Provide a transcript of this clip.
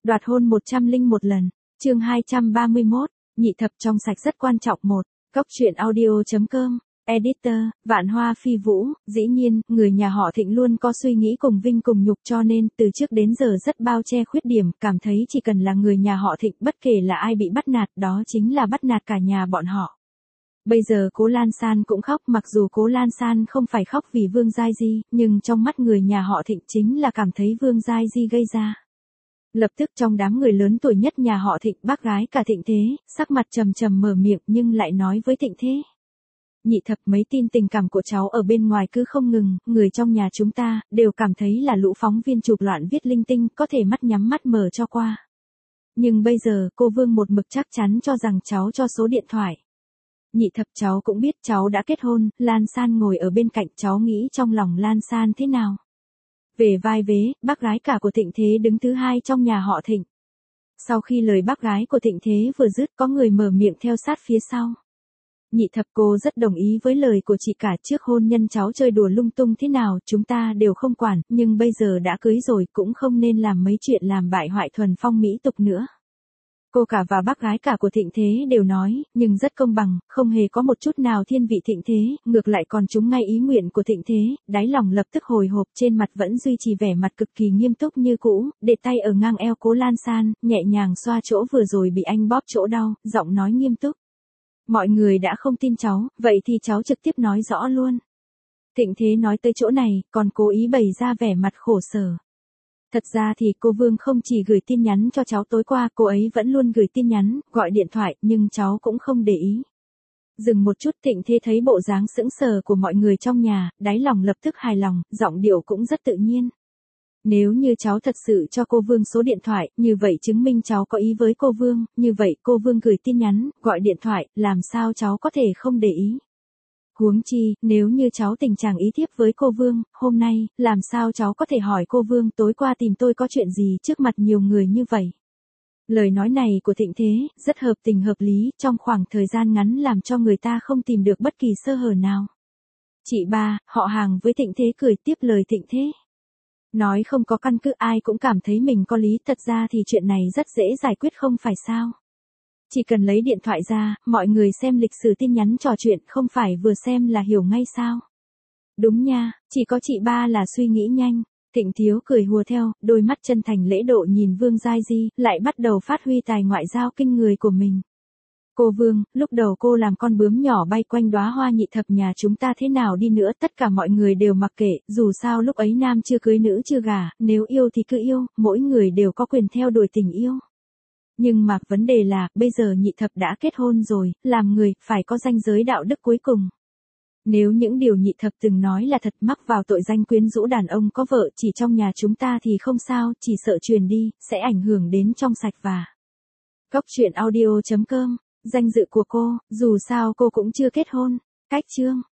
Đoạt hôn 101 lần. Chương 231, nhị thập trong sạch rất quan trọng. Cốc truyện audio.com. Editor, Vạn Hoa Phi Vũ. Dĩ nhiên, người nhà họ Thịnh luôn có suy nghĩ cùng vinh cùng nhục, cho nên từ trước đến giờ rất bao che khuyết điểm, cảm thấy chỉ cần là người nhà họ Thịnh, bất kể là ai bị bắt nạt, đó chính là bắt nạt cả nhà bọn họ. Bây giờ Cố Lan San cũng khóc, mặc dù Cố Lan San không phải khóc vì Vương Giai Di, nhưng trong mắt người nhà họ Thịnh chính là cảm thấy Vương Giai Di gây ra. Lập tức trong đám người lớn tuổi nhất nhà họ Thịnh, bác gái cả Thịnh Thế, sắc mặt trầm trầm mở miệng nhưng lại nói với Thịnh Thế. Nhị thập, mấy tin tình cảm của cháu ở bên ngoài cứ không ngừng, người trong nhà chúng ta đều cảm thấy là lũ phóng viên chụp loạn viết linh tinh, có thể mắt nhắm mắt mở cho qua. Nhưng bây giờ cô Vương một mực chắc chắn cho rằng cháu cho số điện thoại. Nhị thập, cháu cũng biết cháu đã kết hôn. Lan San ngồi ở bên cạnh, cháu nghĩ trong lòng Lan San thế nào? Về vai vế, bác gái cả của Thịnh Thế đứng thứ hai trong nhà họ Thịnh. Sau khi lời bác gái của Thịnh Thế vừa dứt, có người mở miệng theo sát phía sau. Nhị thập, cô rất đồng ý với lời của chị cả, trước hôn nhân cháu chơi đùa lung tung thế nào chúng ta đều không quản, nhưng bây giờ đã cưới rồi cũng không nên làm mấy chuyện làm bại hoại thuần phong mỹ tục nữa. Cô cả và bác gái cả của Thịnh Thế đều nói, nhưng rất công bằng, không hề có một chút nào thiên vị Thịnh Thế, ngược lại còn trúng ngay ý nguyện của Thịnh Thế, đáy lòng lập tức hồi hộp, trên mặt vẫn duy trì vẻ mặt cực kỳ nghiêm túc như cũ, để tay ở ngang eo Cố Lan San, nhẹ nhàng xoa chỗ vừa rồi bị anh bóp chỗ đau, giọng nói nghiêm túc. Mọi người đã không tin cháu, vậy thì cháu trực tiếp nói rõ luôn. Thịnh Thế nói tới chỗ này, còn cố ý bày ra vẻ mặt khổ sở. Thật ra thì cô Vương không chỉ gửi tin nhắn cho cháu tối qua, cô ấy vẫn luôn gửi tin nhắn, gọi điện thoại, nhưng cháu cũng không để ý. Dừng một chút, Thịnh Thế thấy bộ dáng sững sờ của mọi người trong nhà, đáy lòng lập tức hài lòng, giọng điệu cũng rất tự nhiên. Nếu như cháu thật sự cho cô Vương số điện thoại, như vậy chứng minh cháu có ý với cô Vương, như vậy cô Vương gửi tin nhắn, gọi điện thoại, làm sao cháu có thể không để ý. Huống chi, nếu như cháu tình trạng ý thiếp với cô Vương, hôm nay, làm sao cháu có thể hỏi cô Vương tối qua tìm tôi có chuyện gì trước mặt nhiều người như vậy. Lời nói này của Thịnh Thế, rất hợp tình hợp lý, trong khoảng thời gian ngắn làm cho người ta không tìm được bất kỳ sơ hở nào. Chị ba, họ hàng với Thịnh Thế cười tiếp lời Thịnh Thế. Nói không có căn cứ, ai cũng cảm thấy mình có lý, thật ra thì chuyện này rất dễ giải quyết không phải sao. Chỉ cần lấy điện thoại ra, mọi người xem lịch sử tin nhắn trò chuyện, không phải vừa xem là hiểu ngay sao. Đúng nha, chỉ có chị ba là suy nghĩ nhanh. Thịnh Thiếu cười hùa theo, đôi mắt chân thành lễ độ nhìn Vương Giai Di, lại bắt đầu phát huy tài ngoại giao kinh người của mình. Cô Vương, lúc đầu cô làm con bướm nhỏ bay quanh đóa hoa, nhị thập nhà chúng ta thế nào đi nữa tất cả mọi người đều mặc kệ, dù sao lúc ấy nam chưa cưới nữ chưa gả, nếu yêu thì cứ yêu, mỗi người đều có quyền theo đuổi tình yêu. Nhưng mà vấn đề là, bây giờ nhị thập đã kết hôn rồi, làm người, phải có ranh giới đạo đức cuối cùng. Nếu những điều nhị thập từng nói là thật, mắc vào tội danh quyến rũ đàn ông có vợ chỉ trong nhà chúng ta thì không sao, chỉ sợ truyền đi, sẽ ảnh hưởng đến trong sạch và. Cốc truyện audio.com, danh dự của cô, dù sao cô cũng chưa kết hôn. Cách chương.